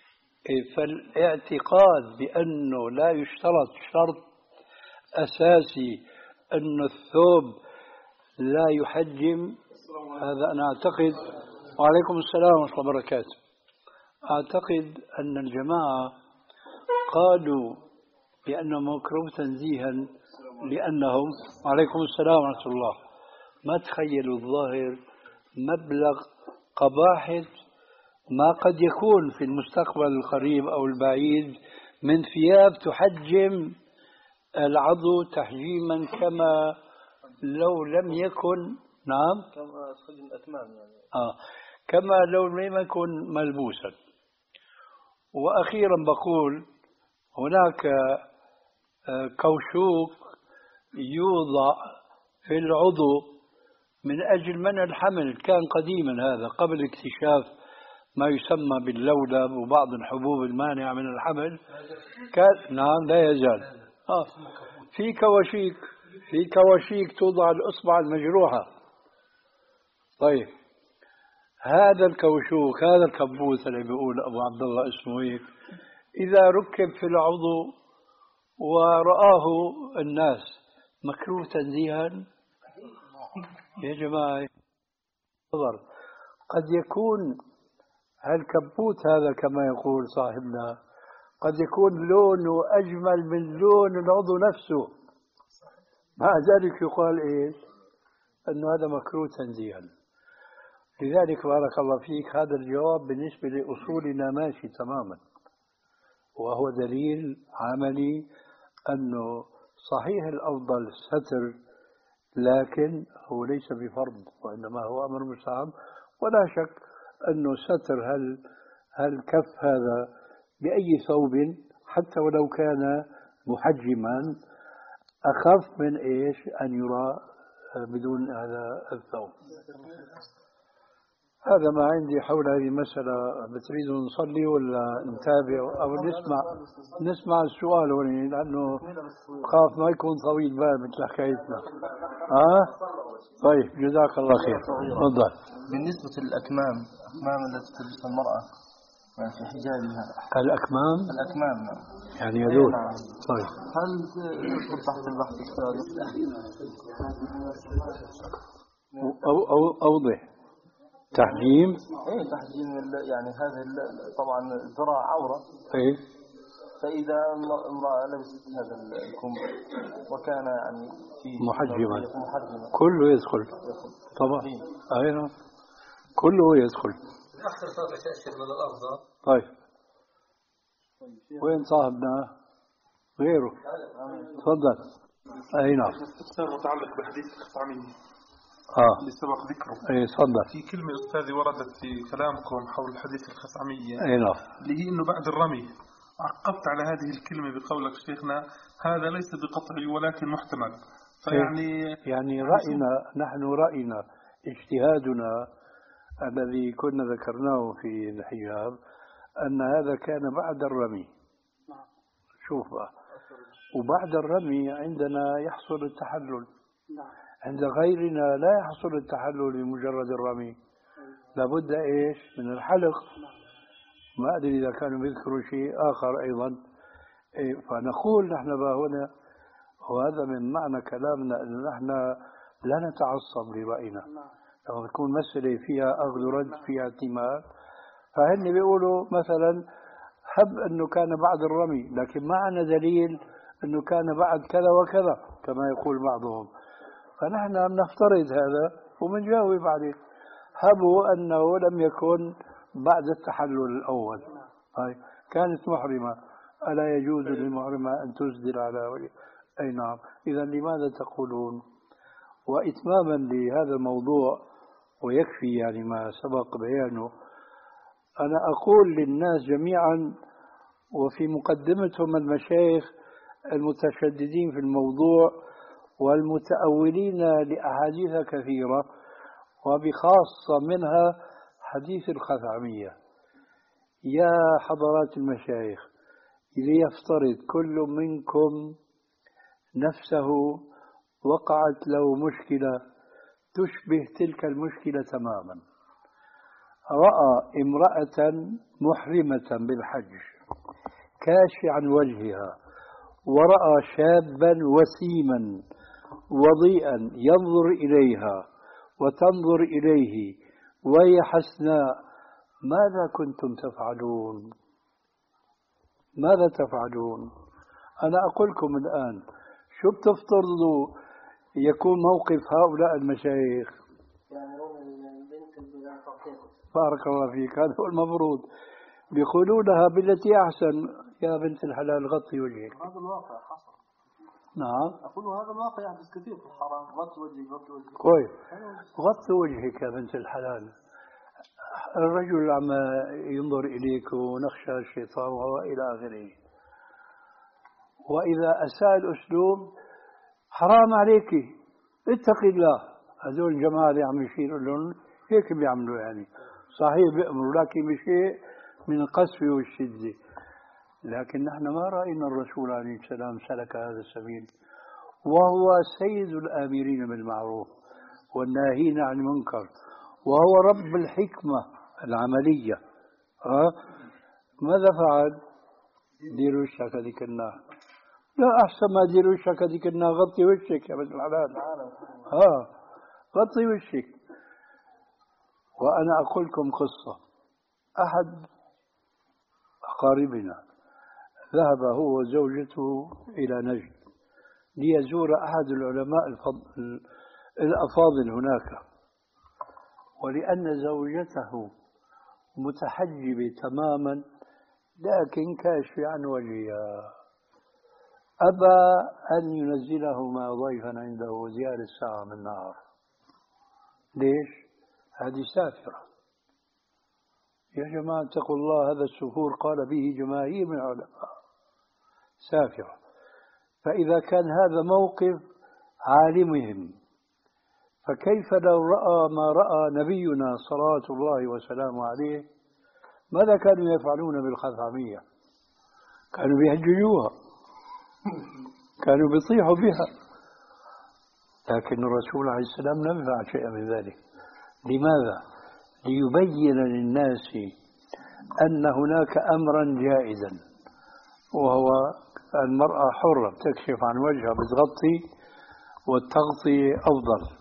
فالاعتقاد بأنه لا يشترط شرط أساسي أن الثوب لا يحجم، هذا أنا أعتقد. وعليكم السلام ورحمة الله وبركاته. أعتقد أن الجماعة قالوا بأنه مكروه تنزيها لأنهم، وعليكم السلام ورحمة الله، ما تخيلوا الظاهر مبلغ قباحة ما قد يكون في المستقبل القريب أو البعيد من ثياب تحجم العضو تحجيما كما لو لم يكن. نعم، كما تحجم الأكمام يعني. آه كما لو لم يكن ملبوسا. وأخيرا بقول هناك كوشوك يوضع في العضو من أجل منع الحمل، كان قديما هذا قبل اكتشاف ما يسمى باللولب وبعض الحبوب المانعة من الحمل. كان نعم لا يزال. آه. في كواشيك في كواشيك توضع الإصبع المجروحة. طيب هذا الكوشوك، هذا الكبوس اللي بيقول أبو عبد الله اسمه هيك، إذا ركب في العضو ورآه الناس مكروه تنزيها يا جماعة. نظر قد يكون هالكبوت هذا كما يقول صاحبنا قد يكون لونه أجمل من لون العضو نفسه، مع ذلك يقال إيش؟ أنه هذا مكروه تنزيها. لذلك بارك الله فيك هذا الجواب بالنسبة لأصولنا ماشي تماما، وهو دليل عملي أنه صحيح الأفضل الستر، لكن هو ليس بفرض وإنما هو أمر مستحب. ولا شك أنه ستر هل هالكف هذا بأي ثوب حتى ولو كان محجما أخف من إيش أن يرى بدون هذا الثوب. هذا ما عندي حول هذه المسألة. بتريدوا نصلي ولا نتابع أو نسمع نسمع السؤال ولي، لأنه خاف ما يكون طويل بال مثل حكايتنا. آه طيب جزاك الله خير. تفضل. بالنسبة للأكمام، الأكمام التي تلبسها المرأة يعني في حجابها. الأكمام الأكمام يعني هذول. طيب هل تدخل تحت البحث السابق؟ أو أو أوضح. تحجيم؟ ايه تحجيم يعني هذا طبعا الذراع عورة. ايه. فإذا امرأة لبست هذا الكم وكان يعني في محجما محجما كله يدخل طبعا. اي نعم كله يدخل. أكثر صوت تأثير من الأفضل. طيب وين صاحبنا غيره؟ تفضل. اي نعم. استفسار متعلق بحديث الخطعمية اه اللي سبق ذكره. اي تفضل. في كلمة أستاذي وردت في كلامكم حول حديث الخطعمية اي نعم، اللي هي إنه بعد الرمي. عقبت على هذه الكلمة بقولك شيخنا هذا ليس بقطعي ولكن محتمل. فيعني يعني رأينا نحن رأينا اجتهادنا الذي كنا ذكرناه في الحجاب أن هذا كان بعد الرمي. شوف بقى. وبعد الرمي عندنا يحصل التحلل، عند غيرنا لا يحصل التحلل بمجرد الرمي، لابد إيش من الحلق. ما أدري إذا كانوا يذكروا شيء آخر أيضا. إيه، فنقول نحن بقى هنا، وهذا من معنى كلامنا، أن نحن لا نتعصب لرأينا. لما تكون مسألة فيها أخذ ورد فيها احتمال، فهن بيقولوا مثلا حب أنه كان بعد الرمي، لكن ما عندنا دليل أنه كان بعد كذا وكذا كما يقول بعضهم. فنحن نفترض هذا ومنجاوب عليه. هبوا أنه لم يكن بعد التحلل الأول، هاي كانت محرمة، ألا يجوز للمحرمة أن تسدل على وجه؟ أي نعم. إذا لماذا تقولون؟ وإتماما لهذا الموضوع، ويكفي يعني ما سبق بيانه، أنا أقول للناس جميعا وفي مقدمتهم المشايخ المتشددين في الموضوع والمتأولين لأحاديث كثيرة، وبخاصة منها حديث الخثعمية: يا حضرات المشايخ، ليفترض كل منكم نفسه وقعت له مشكلة تشبه تلك المشكلة تماما. رأى امرأة محرمة بالحج كاشعا وجهها، ورأى شابا وسيما وضيئا ينظر إليها وتنظر إليه وهي حسناء، ماذا كنتم تفعلون؟ ماذا تفعلون؟ أنا أقول لكم الآن، شو بتفترضوا يكون موقف هؤلاء المشايخ؟ بارك الله فيك، هذا هو المفروض. بيقولوا لها بالتي أحسن: يا بنت الحلال غطي وجهك. هذا الواقع حصل. نعم، أقول هذا الواقع يحدث كثير في الحرام. غطي وجهك غطي وجهك. كويس، غطي وجهك يا بنت الحلال. الرجل عم ينظر إليك ونخشى الشيطان وإلى آخره. وإذا أساء الأسلوب: حرام عليك، اتق الله. هذول الجماعة اللي عم يشيروا لهم هيك بيعملوا، يعني صحيح بيأمروا لكن بشيء من القسوة والشدة. لكن نحن ما رأينا الرسول عليه السلام سلك هذا السبيل، وهو سيد الآمرين بالمعروف والناهين عن المنكر، وهو رب الحكمة العملية. أه؟ ماذا فعل؟ دير وشك هذيك النار. لا، أحسن ما دير وشك هذيك النار غطي وشك يا بنت الحلال. ها، غطي وشك. وأنا أقول لكم قصة. أحد أقاربنا ذهب هو وزوجته إلى نجد ليزور أحد العلماء الفضل الأفاضل هناك، ولأن زوجته متحجبة تماما لكن كاشفة عن وجهها، أبى أن ينزلهما ضيفا عنده وزيادة ساعة من النهار. ليش؟ هذه سافرة. يا جماعة اتقوا الله، هذا السفور قال به جماهير من العلماء، سافرة. فإذا كان هذا موقف عالمهم، فكيف لو رأى ما رأى نبينا صلوات الله وسلامه عليه؟ ماذا كانوا يفعلون بالخثعمية؟ كانوا بيهججوها، كانوا بيطيحوا بها. لكن الرسول عليه السلام لم يفعل شيئا من ذلك. لماذا؟ ليبين للناس أن هناك أمرا جائزا، وهو المرأة حرة تكشف عن وجهها بتغطي، والتغطية أفضل.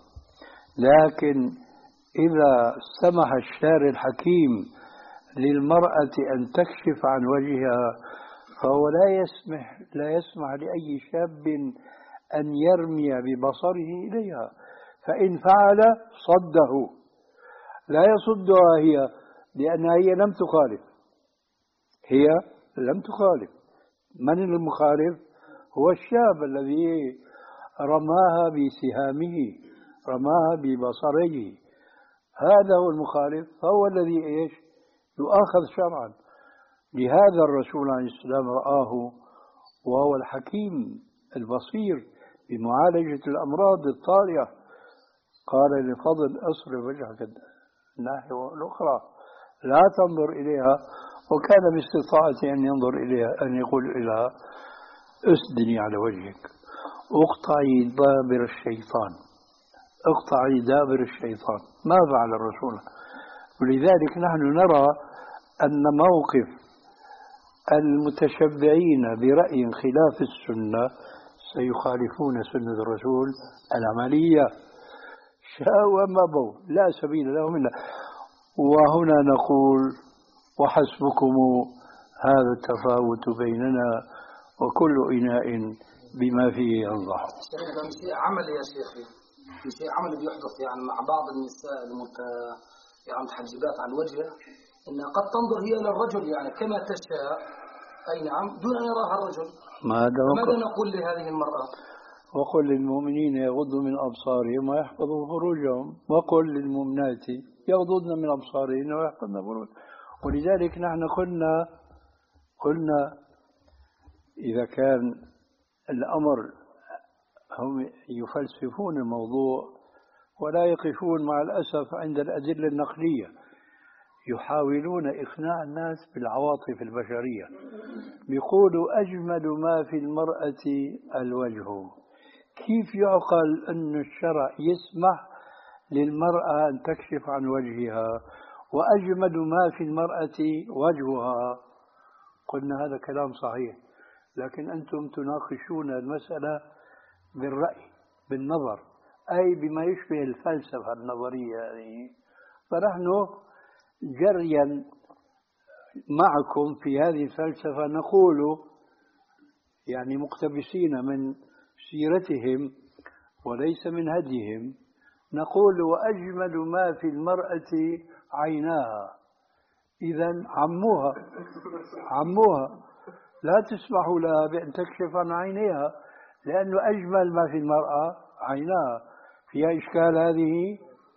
لكن إذا سمح الشارع الحكيم للمرأة أن تكشف عن وجهها، فهو لا يسمح لا يسمح لأي شاب أن يرمي ببصره إليها، فإن فعل صده. لا يصدها هي، لأنها هي لم تخالف، هي لم تخالف. من المخالف؟ هو الشاب الذي رماها بسهامه، رماها ببصره، هذا هو المخالف، فهو الذي إيش يؤاخذ شرعا. لهذا الرسول عليه السلام رآه وهو الحكيم البصير بمعالجة الأمراض الطارئة، قال للفضل: أصرف وجهك الناحية الأخرى لا تنظر إليها، وكان باستطاعته أن ينظر إليها، أن يقول إليها اسدني على وجهك، اقطعي دابر الشيطان، اقطعي دابر الشيطان. ما فعل الرسول. ولذلك نحن نرى أن موقف المتشبعين برأي خلاف السنة سيخالفون سنة الرسول العملية شاءوا أم أبوا، لا سبيل لهم إلا. وهنا نقول وحسبكم هذا التفاوت بيننا وكل إناء بما فيه ينضح. هذا مش شيء عملي يا شيخي، مش شيء عملي بيحدث يعني مع بعض النساء المت يعني محجبات على الوجه، إنها قد تنظر هي إلى الرجل يعني كما تشاء، أي نعم، دون أن يراها الرجل. ماذا نقول لهذه المرأة؟ وقل للمؤمنين يغضوا من أبصارهم ويحفظوا فروجهم، وقل للمؤمنات يغضضن من أبصارهن ويحفظن فروجهن. ولذلك نحن قلنا قلنا إذا كان الأمر هم يفلسفون الموضوع ولا يقفون مع الأسف عند الأدلة النقلية، يحاولون إقناع الناس بالعواطف البشرية. بيقولوا أجمل ما في المرأة الوجه. كيف يعقل أن الشرع يسمح للمرأة أن تكشف عن وجهها وأجمل ما في المرأة وجهها؟ قلنا هذا كلام صحيح، لكن أنتم تناقشون المسألة بالرأي بالنظر، أي بما يشبه الفلسفة النظرية يعني. فنحن جريا معكم في هذه الفلسفة نقول يعني مقتبسين من سيرتهم وليس من هديهم، نقول وأجمل ما في المرأة عيناها. إذن عموها عموها لا تسمحوا لها بأن تكشف عن عينيها، لأنه أجمل ما في المرأة عيناها. فيها إشكال هذه؟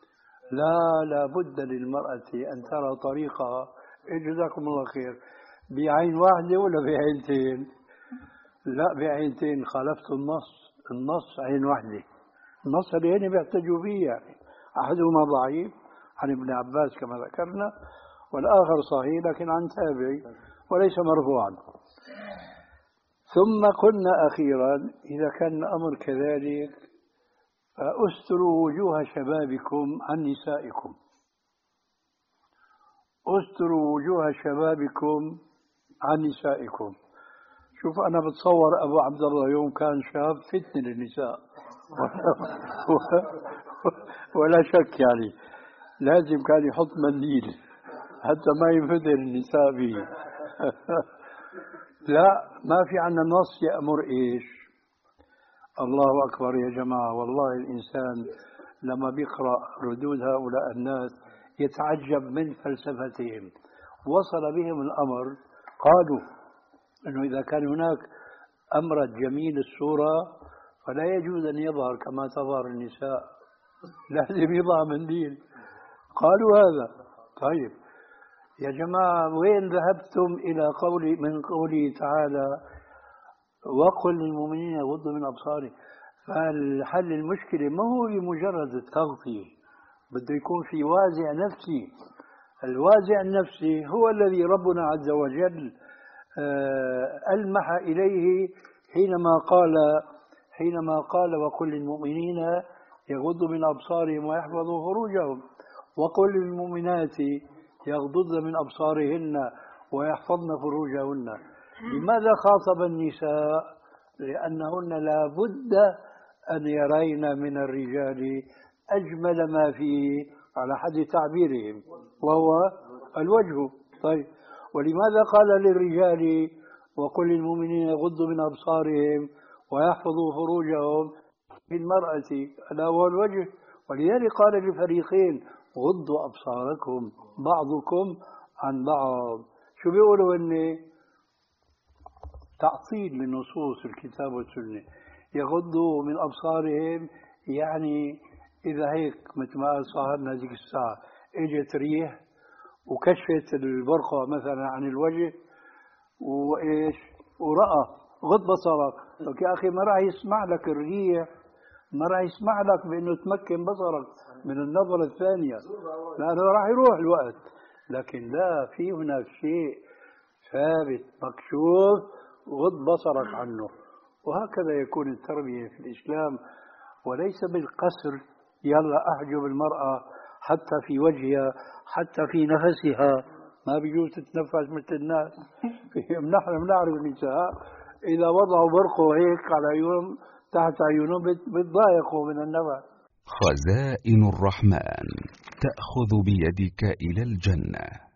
لا لا بد للمرأة أن ترى طريقها. جزاكم الله خير. بعين واحدة ولا بعينتين؟ لا بعينتين، خالفت النص. النص عين واحدة. النص اللي هنا بيحتجوا فيه يعني أحدهما ضعيف عن ابن عباس كما ذكرنا، والآخر صحيح لكن عن تابعي وليس مرفوعا. ثم قلنا أخيرا إذا كان الأمر كذلك فأستروا وجوه شبابكم عن نسائكم. أستروا وجوه شبابكم عن نسائكم. شوف أنا بتصور أبو عبد الله يوم كان شاب فتن للنساء ولا شك يعني لازم كان يحط منديل حتى ما ينفذر النساء به. لا ما في عنا نص يأمر إيش. الله أكبر يا جماعة، والله الإنسان لما بيقرأ ردود هؤلاء الناس يتعجب من فلسفتهم. وصل بهم الأمر قالوا أنه إذا كان هناك أمر جميل الصورة فلا يجوز أن يظهر كما تظهر النساء، لازم يضع منديل. قالوا هذا. طيب يا جماعة وين ذهبتم إلى قول من قوله تعالى وقل للمؤمنين يغضوا من أبصارهم؟ فالحل المشكلة ما هو بمجرد التغطية، بده يكون في وازع نفسي. الوازع النفسي هو الذي ربنا عز وجل ألمح إليه حينما قال حينما قال وقل للمؤمنين يغضوا من أبصارهم ويحفظوا فروجهم، وقل للمؤمنات يغضضن من أبصارهن ويحفظن فروجهن. لماذا خاطب النساء؟ لأنهن لا بد أن يرين من الرجال أجمل ما فيه على حد تعبيرهم وهو الوجه. طيب ولماذا قال للرجال وقل للمؤمنين يغضوا من أبصارهم ويحفظوا فروجهم في المرأة ألا هو الوجه؟ ولذلك قال للفريقين غضوا أبصاركم بعضكم عن بعض. شو بيقولوا إن تعطيل لنصوص الكتاب والسنة. يغضوا من أبصارهم يعني إذا هيك مثل ما قال صاحبنا هذيك الساعة اجت ريح وكشفت البرقع مثلا عن الوجه وإيش ورأى غض بصرك، لك يا أخي ما راح يسمع لك الريح، ما راح يسمع لك بأنه تمكن بصرك من النظرة الثانية، لأنه راح يروح الوقت. لكن لا، في هناك شيء ثابت مكشوف غض بصرك عنه. وهكذا يكون التربية في الإسلام، وليس بالقسر يلا أحجب المرأة حتى في وجهها حتى في نفسها، ما بيجوز تتنفس مثل الناس. نحن بنعرف النساء إذا وضعوا برقوا هيك على عيونهم تحت عيونهم بتضايقوا من النفس. خزائن الرحمن تأخذ بيدك إلى الجنة.